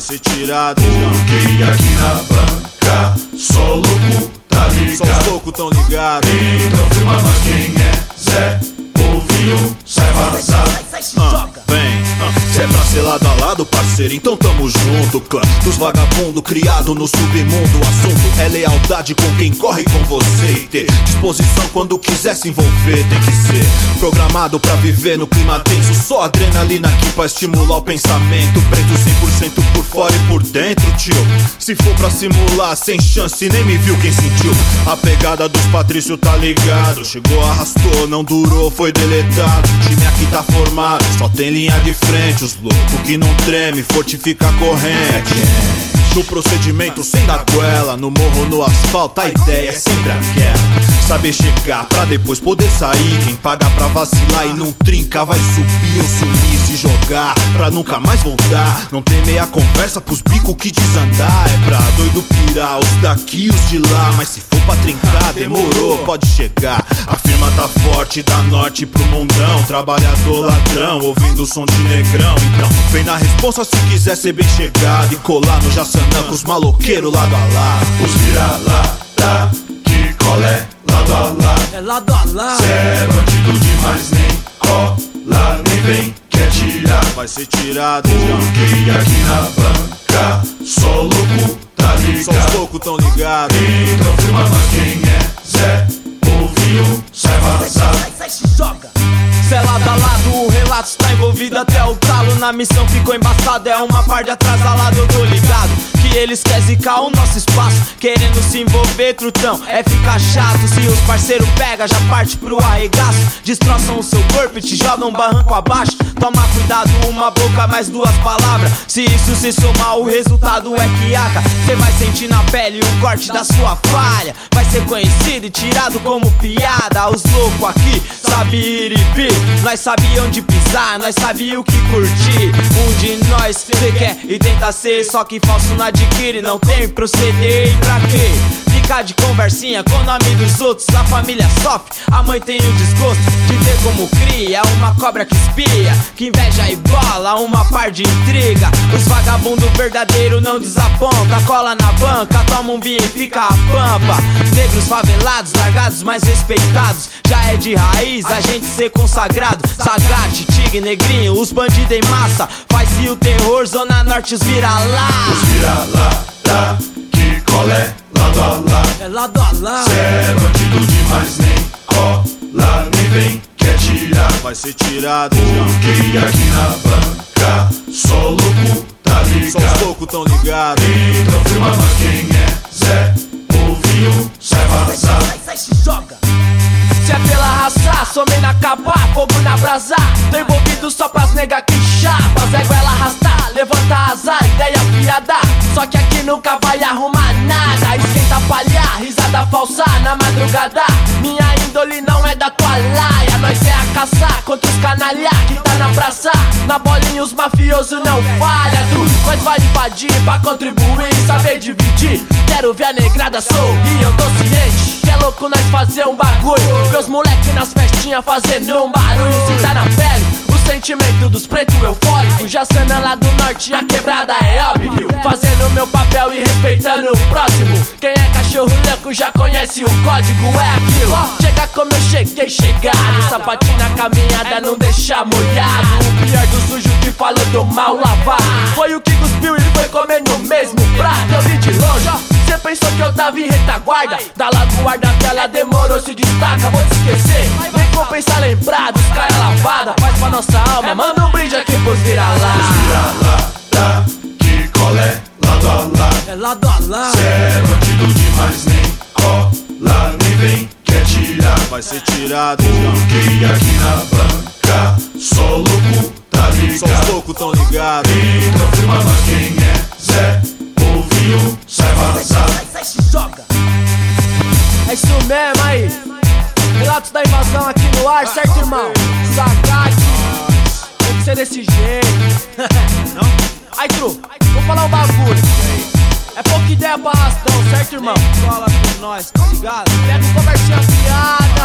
ser tirado. Porque aqui na banca só louco tá ligado. Só os loucos tão ligados. Então filma nós quem é Zé Povinho, sai vazado. Vem, cê é pra ser lado a lado, parceiro, então tamo junto. Clã dos vagabundos, criado no submundo. O assunto é lealdade com quem corre com você. E ter disposição quando quiser se envolver. Tem que ser programado pra viver no clima tenso. Só adrenalina aqui pra estimular o pensamento. Preto 100% por fora e por dentro, tio. Se for pra simular, sem chance, nem me viu quem sentiu. A pegada dos Patrício tá ligado. Chegou, arrastou, não durou, foi deletado. O time aqui tá formado, só tem linha de frente. Os loucos que não treme, fortifica a corrente. No procedimento sem dar goela, no morro, no asfalto, a ideia é sempre aquela. Saber chegar pra depois poder sair. Quem paga pra vacilar e não trinca vai subir ou sumir, se jogar pra nunca mais voltar. Não tem meia conversa pros bicos que desandar. É pra doido pirar, os daqui e os de lá. Mas se for pra trincar, demorou, pode chegar. A firma tá forte, da norte pro mundão. Trabalhador ladrão, ouvindo o som de negrão. Então vem na responsa se quiser ser bem chegado. E colar no Jaçanã com os maloqueiros lado a lado. Os vira-lata que colé lado a lado. É lado a lado. Cê é bandido demais, nem cola, nem vem, quer tirar. Vai ser tirado. Porque aqui na banca só louco tá Só os ligado. loucos tão ligados. Então filma nós quem é Zé Povinho, sai vazado. Cê é lado a lado, o relato está envolvido até o talo. Na missão ficou embaçado, é uma par de atrasalado. Eu tô ligado que eles querem zicar o nosso espaço, querendo se envolver, trutão, é ficar chato. Se os parceiros pega, já parte pro arregaço. Destroçam o seu corpo e te jogam barranco abaixo. Toma cuidado, uma boca mais duas palavras. Se isso se somar, o resultado é que aca. Cê vai sentir na pele o corte da sua falha. Vai ser conhecido e tirado como piada. Os loucos aqui sabe ir e vir. Nós sabia onde pisar, nós sabia o que curtir. Um de nós cê quer e tenta ser, só que falso não adquire, não tem proceder. E pra quê? Ficar de conversinha com o nome dos outros. A família sofre, a mãe tem o desgosto de ter como cria uma cobra que espia, que inveja e bola, uma par de intriga. Os vagabundos verdadeiros não desaponta. Cola na banca, toma um vinho e fica a pampa. Negros favelados, largados, mais respeitados. Já é de raiz, a gente ser consagrado. Sagate, tigre, negrinho, os bandidos em massa. Faz-se o terror, zona norte, os vira-lá. Os vira-lata que colé lado a lado. É lado a lado. Cê é bandido demais, nem cola, nem vem, quer tirar. Vai ser tirado. Porque aqui na banca só louco tá Só os ligado. loucos tão ligados. Então filma nós quem é Zé Povinho, sai vazado. Se é pela raça, somei na capa, fogo na brasa. Tô envolvido só pras nega que chapa. Zego ela arrastar, levanta a asa, ideia piada. Só que aqui nunca vai arrumar nada. Esquenta palha, risada falsa na madrugada. Minha índole não é da tua laia. Nós é a caçar contra os canalha que tá na praça. Na bolinha os mafiosos não falha. Nós vai invadir pra contribuir, saber dividir. Quero ver a negrada sorrir, eu tô ciente que é louco nós fazer um bagulho. Meus moleque nas festinhas fazendo um barulho. Se tá na pele, o sentimento dos pretos eufóricos. Jaçanã lá do norte, a quebrada é óbvio. Fazendo meu papel e respeitando o próximo. Quem é cachorro louco já conhece o código, é aquilo. Chega como eu cheguei, chegado. Sapatinho na caminhada, não deixa molhado. O pior do sujo que falou do mal lavado foi o que cuspiu e foi comer no mesmo prato. Eu vi de longe, cê pensou que eu tava em retaguarda. Da guarda tela demorou, se destaca, vou te esquecer. Nem compensa lembrar dos cara lavada. Faz pra nossa alma, manda um brinde aqui pros vira-lá. Os vira-lata que colé lado a lado. É lado a lado. Cê é bandido demais, nem cola, nem vem, quer tirar. Vai ser tirado. Porque aqui na banca só louco tá Só os ligado. loucos tão ligados. Então filma nós quem é Zé Povinho, sai vazado. É isso mesmo aí. Relatos da invasão aqui no ar, certo, irmão? Sagate, tem que ser desse jeito. Aí, tru, vou falar um bagulho. É pouca ideia pra arrastão, certo, irmão? Cola com nós, tá ligado? Pega o conversinha afiada.